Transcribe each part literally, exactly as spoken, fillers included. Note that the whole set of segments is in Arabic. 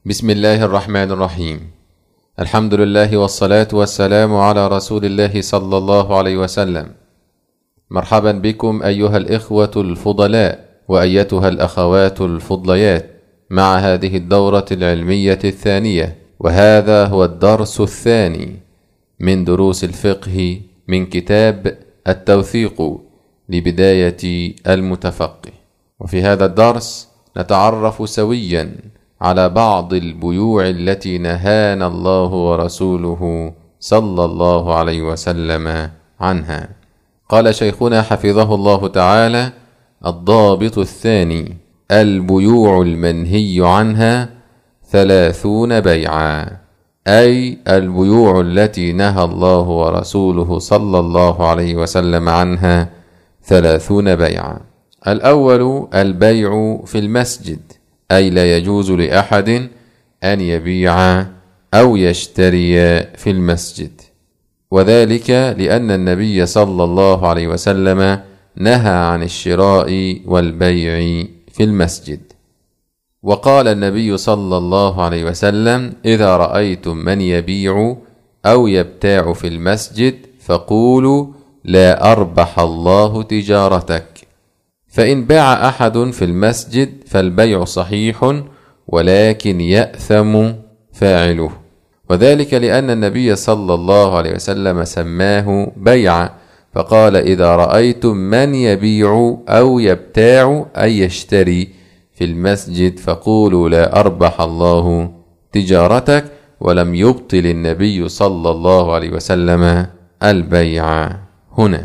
بسم الله الرحمن الرحيم. الحمد لله والصلاة والسلام على رسول الله صلى الله عليه وسلم. مرحبا بكم أيها الإخوة الفضلاء وأيتها الأخوات الفضليات مع هذه الدورة العلمية الثانية، وهذا هو الدرس الثاني من دروس الفقه من كتاب التوثيق لبداية المتفقه. وفي هذا الدرس نتعرف سويا على بعض البيوع التي نهانا الله ورسوله صلى الله عليه وسلم عنها. قال شيخنا حفظه الله تعالى: الضابط الثاني: البيوع المنهي عنها ثلاثون بيعا، أي البيوع التي نهى الله ورسوله صلى الله عليه وسلم عنها ثلاثون بيعا. الأول البيع في المسجد، أي لا يجوز لأحد أن يبيع أو يشتري في المسجد، وذلك لأن النبي صلى الله عليه وسلم نهى عن الشراء والبيع في المسجد. وقال النبي صلى الله عليه وسلم: إذا رأيتم من يبيع أو يبتاع في المسجد فقولوا لا أربح الله تجارتك. فإن باع أحد في المسجد فالبيع صحيح، ولكن يأثم فاعله، وذلك لأن النبي صلى الله عليه وسلم سماه بيعا، فقال: إذا رأيتم من يبيع أو يبتاع أي يشتري في المسجد فقولوا لا أربح الله تجارتك، ولم يبطل النبي صلى الله عليه وسلم البيع هنا.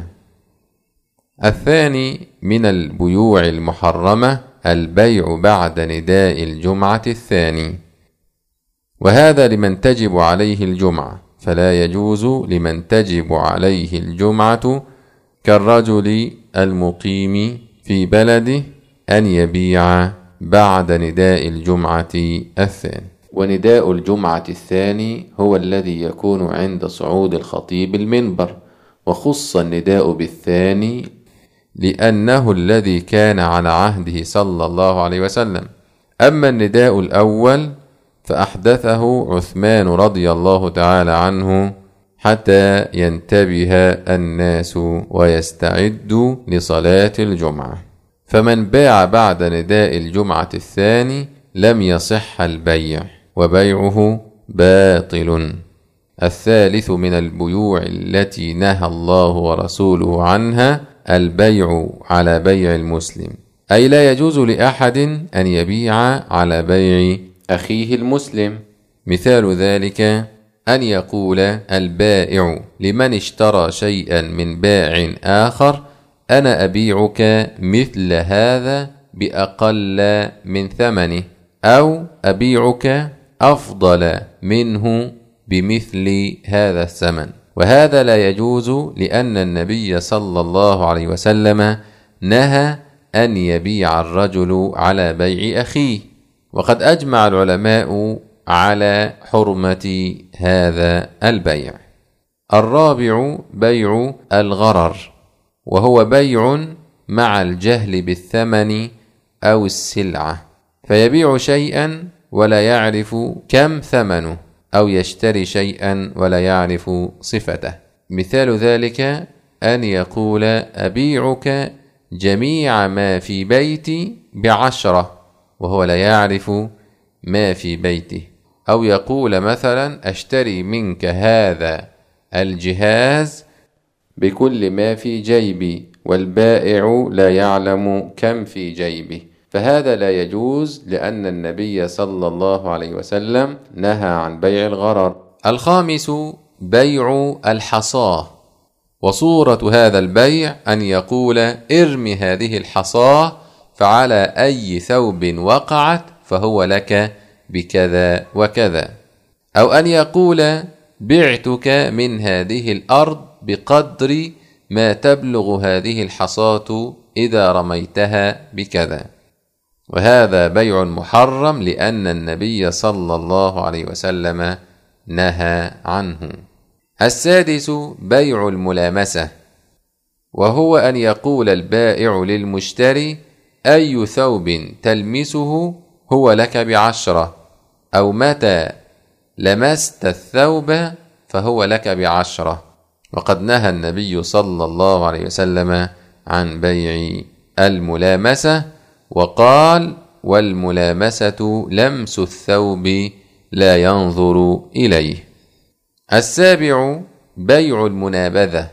الثاني من البيوع المحرمة البيع بعد نداء الجمعة الثاني، وهذا لمن تجب عليه الجمعة، فلا يجوز لمن تجب عليه الجمعة كالرجل المقيم في بلده أن يبيع بعد نداء الجمعة الثاني. ونداء الجمعة الثاني هو الذي يكون عند صعود الخطيب المنبر، وخص النداء بالثاني لأنه الذي كان على عهده صلى الله عليه وسلم. أما النداء الأول فأحدثه عثمان رضي الله تعالى عنه حتى ينتبه الناس ويستعدوا لصلاة الجمعة، فمن باع بعد نداء الجمعة الثاني لم يصح البيع، وبيعه باطل. الثالث من البيوع التي نهى الله ورسوله عنها البيع على بيع المسلم، أي لا يجوز لأحد أن يبيع على بيع أخيه المسلم. مثال ذلك أن يقول البائع لمن اشترى شيئا من بائع آخر: أنا أبيعك مثل هذا بأقل من ثمنه، أو أبيعك أفضل منه بمثل هذا الثمن. وهذا لا يجوز لأن النبي صلى الله عليه وسلم نهى أن يبيع الرجل على بيع أخيه، وقد أجمع العلماء على حرمة هذا البيع. الرابع بيع الغرر، وهو بيع مع الجهل بالثمن أو السلعة، فيبيع شيئا ولا يعرف كم ثمنه، أو يشتري شيئا ولا يعرف صفته. مثال ذلك أن يقول أبيعك جميع ما في بيتي بعشرة، وهو لا يعرف ما في بيته. أو يقول مثلا أشتري منك هذا الجهاز بكل ما في جيبي، والبائع لا يعلم كم في جيبه، فهذا لا يجوز لأن النبي صلى الله عليه وسلم نهى عن بيع الغرر. الخامس بيع الحصاة، وصورة هذا البيع أن يقول ارمي هذه الحصاة فعلى أي ثوب وقعت فهو لك بكذا وكذا، أو أن يقول بعتك من هذه الأرض بقدر ما تبلغ هذه الحصاة إذا رميتها بكذا، وهذا بيع محرم لأن النبي صلى الله عليه وسلم نهى عنه. السادس بيع الملامسة، وهو أن يقول البائع للمشتري أي ثوب تلمسه هو لك بعشرة، أو متى لمست الثوب فهو لك بعشرة. وقد نهى النبي صلى الله عليه وسلم عن بيع الملامسة، وقال: والملامسة لمس الثوب لا ينظر إليه. السابع بيع المنابذة،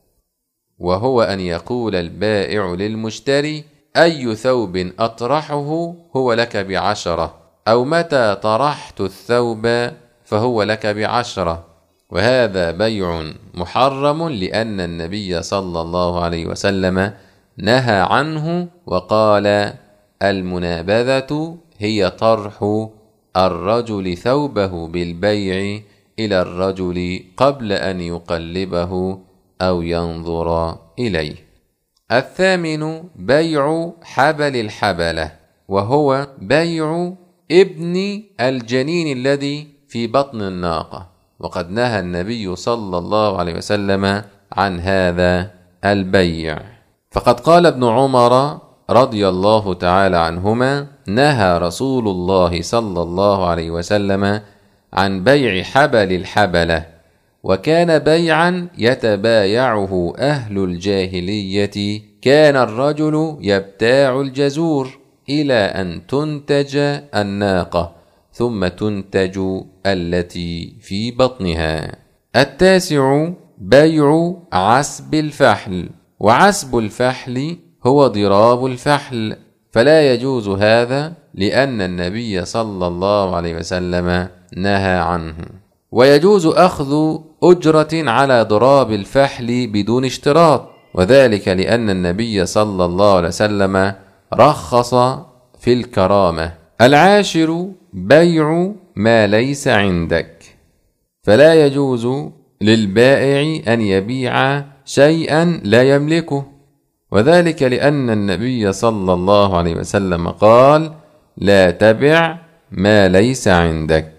وهو أن يقول البائع للمشتري: أي ثوب أطرحه هو لك بعشرة، أو متى طرحت الثوب فهو لك بعشرة. وهذا بيع محرم، لأن النبي صلى الله عليه وسلم نهى عنه وقال: المنابذة هي طرح الرجل ثوبه بالبيع إلى الرجل قبل أن يقلبه أو ينظر إليه. الثامن بيع حبل الحبلة، وهو بيع ابن الجنين الذي في بطن الناقة، وقد نهى النبي صلى الله عليه وسلم عن هذا البيع. فقد قال ابن عمر رضي الله تعالى عنهما: نهى رسول الله صلى الله عليه وسلم عن بيع حبل الحبلة، وكان بيعا يتبايعه أهل الجاهلية. كان الرجل يبتاع الجزور إلى أن تنتج الناقة، ثم تنتج التي في بطنها. التاسع بيع عسب الفحل، وعسب الفحل هو ضراب الفحل، فلا يجوز هذا لأن النبي صلى الله عليه وسلم نهى عنه. ويجوز أخذ أجرة على ضراب الفحل بدون اشتراط، وذلك لأن النبي صلى الله عليه وسلم رخص في الكرامة. العاشر بيع ما ليس عندك، فلا يجوز للبائع أن يبيع شيئا لا يملكه، وذلك لأن النبي صلى الله عليه وسلم قال: لا تبع ما ليس عندك.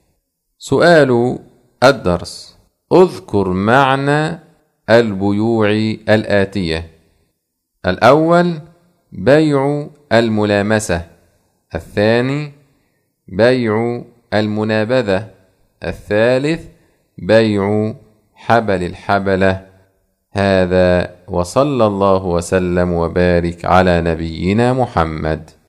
سؤال الدرس: اذكر معنى البيوع الآتية. الأول بيع الملامسة، الثاني بيع المنابذة، الثالث بيع حبل الحبلة. هذا، وصلى الله وسلم وبارك على نبينا محمد.